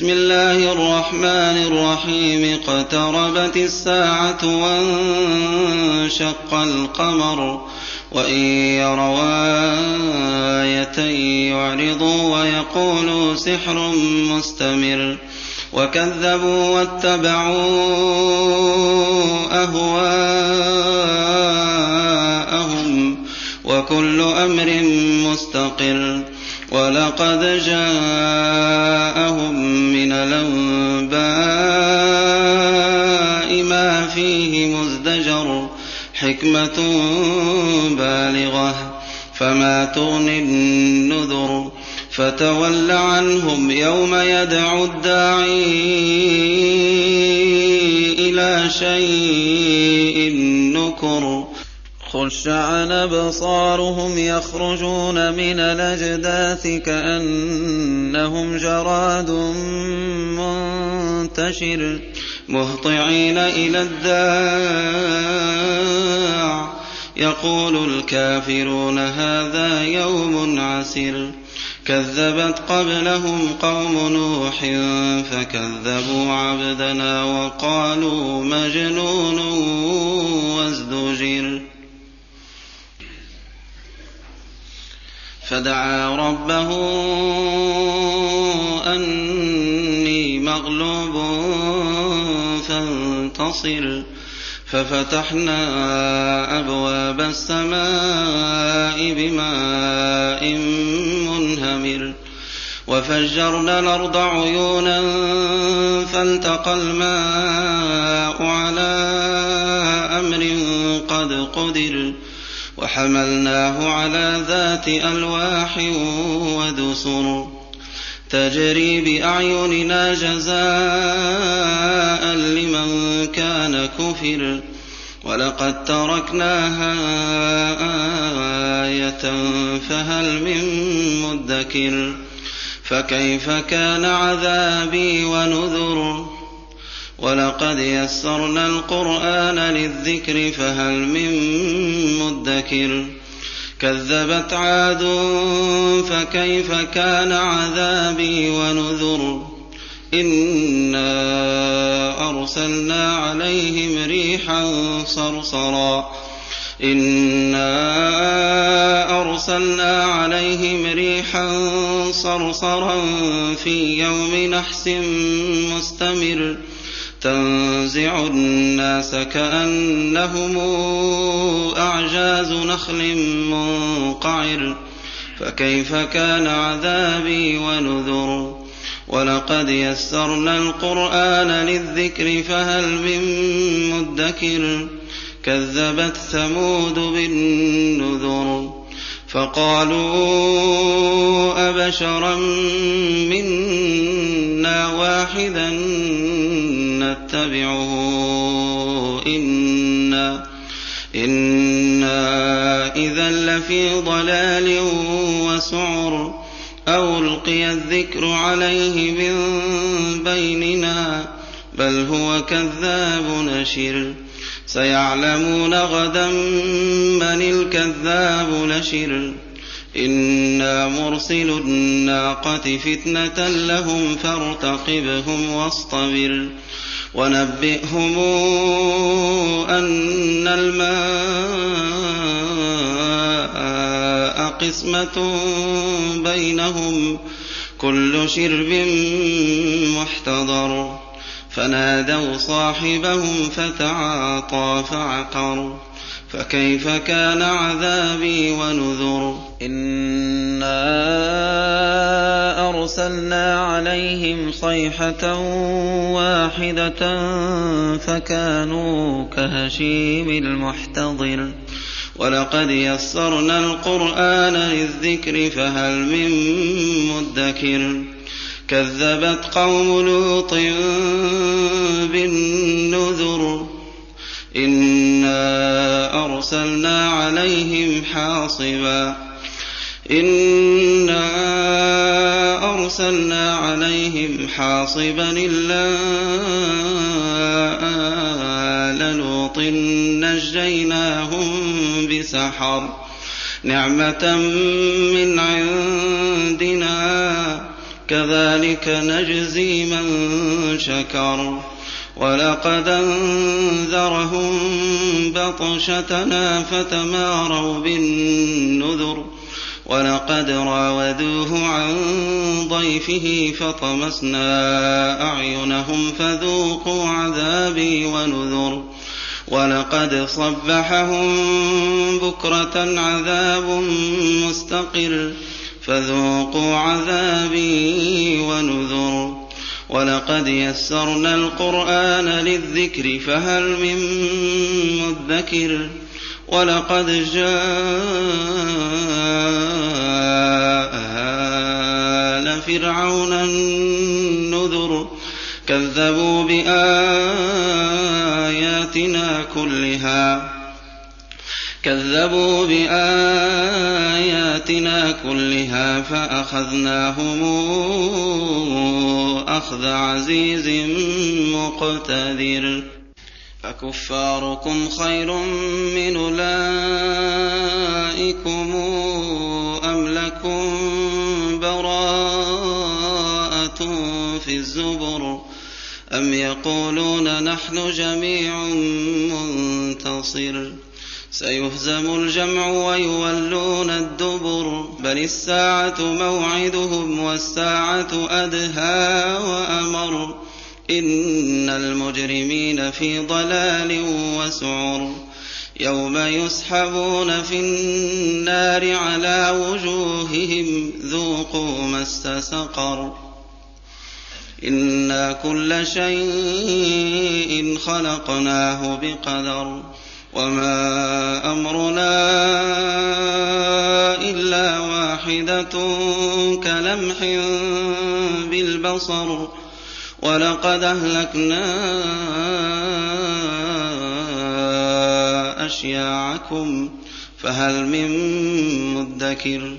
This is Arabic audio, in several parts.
بسم الله الرحمن الرحيم اقتربت الساعة وانشق القمر وإن يروا آية يعرضوا ويقولوا سحر مستمر وكذبوا واتبعوا أهواءهم وكل أمر مستقر ولقد جاءهم من الأنباء ما فيه مزدجر حكمة بالغة فما تغني النذر فتول عنهم يوم يدعو الداعي إلى شيء نكر خش عن أبصارهم يخرجون من الأجداث كأنهم جراد منتشر مهطعين إلى الداع يقول الكافرون هذا يوم عسر كذبت قبلهم قوم نوح فكذبوا عبدنا وقالوا مجنون وازدجر فدعا ربه أني مغلوب فانتصر ففتحنا أبواب السماء بماء منهمر وفجرنا الأرض عيونا فالتقى الماء على أمر قد قدر وحملناه على ذات ألواح ودسر تجري بأعيننا جزاء لمن كان كفر ولقد تركناها آية فهل من مدكر فكيف كان عذابي ونذر ولقد يسرنا القرآن للذكر فهل من مدكر كذبت عاد فكيف كان عذابي ونذر إنا أرسلنا عليهم ريحا صرصرا في يوم نحس مستمر تنزع الناس كأنهم أعجاز نخل منقعر فكيف كان عذابي ونذر ولقد يسرنا القرآن للذكر فهل من مدكر كذبت ثمود بالنذر فقالوا أبشرا منا واحدا نتبعه إنا إذا لفي ضلال وسعر أو ألقي الذكر عليه من بيننا بل هو كذاب نشر سيعلمون غدا من الكذاب نشر إنا مرسل الناقة فتنة لهم فارتقبهم واصطبر ونبئهم أن الماء قسمة بينهم كل شرب محتضر فنادوا صاحبهم فتعاطى فعقر فكيف كان عذابي ونذر إنا أرسلنا عليهم صيحة واحدة فكانوا كهشيم المحتضر ولقد يسرنا القرآن للذكر فهل من مدكر كذبت قوم لوط بالنذر إنا أرسلنا عليهم حاصبا إلا آل لوط نجيناهم بسحر نعمة من عندنا كذلك نجزي من شكر ولقد أنذرهم بطشتنا فتماروا بالنذر ولقد راودوه عن ضيفه فطمسنا أعينهم فذوقوا عذابي ونذر ولقد صبحهم بكرة عذاب مستقر فذوقوا عذابي ونذر ولقد يسرنا القرآن للذكر فهل من مدكر ولقد جاء آل فرعون النذر كذبوا بآياتنا كلها فأخذناهم أخذ عزيز مقتدر أكفاركم خير من أولئكم أم لكم براءة في الزبر أم يقولون نحن جميع منتصر سيهزم الجمع ويولون الدبر بل الساعة موعدهم والساعة أدهى وأمر إن المجرمين في ضلال وسعر يوم يسحبون في النار على وجوههم ذوقوا مس سقر إنا كل شيء خلقناه بقدر وما أمرنا إلا واحدة كلمح بالبصر ولقد أهلكنا أشياعكم فهل من مدكر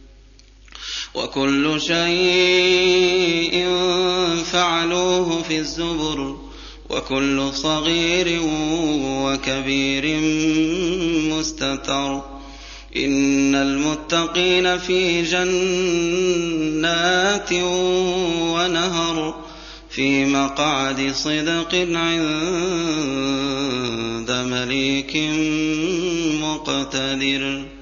وكل شيء فعلوه في الزبر وكل صغير وكبير مستتر إن المتقين في جنات ونهر في مقعد صدق عند مليك مقتدر.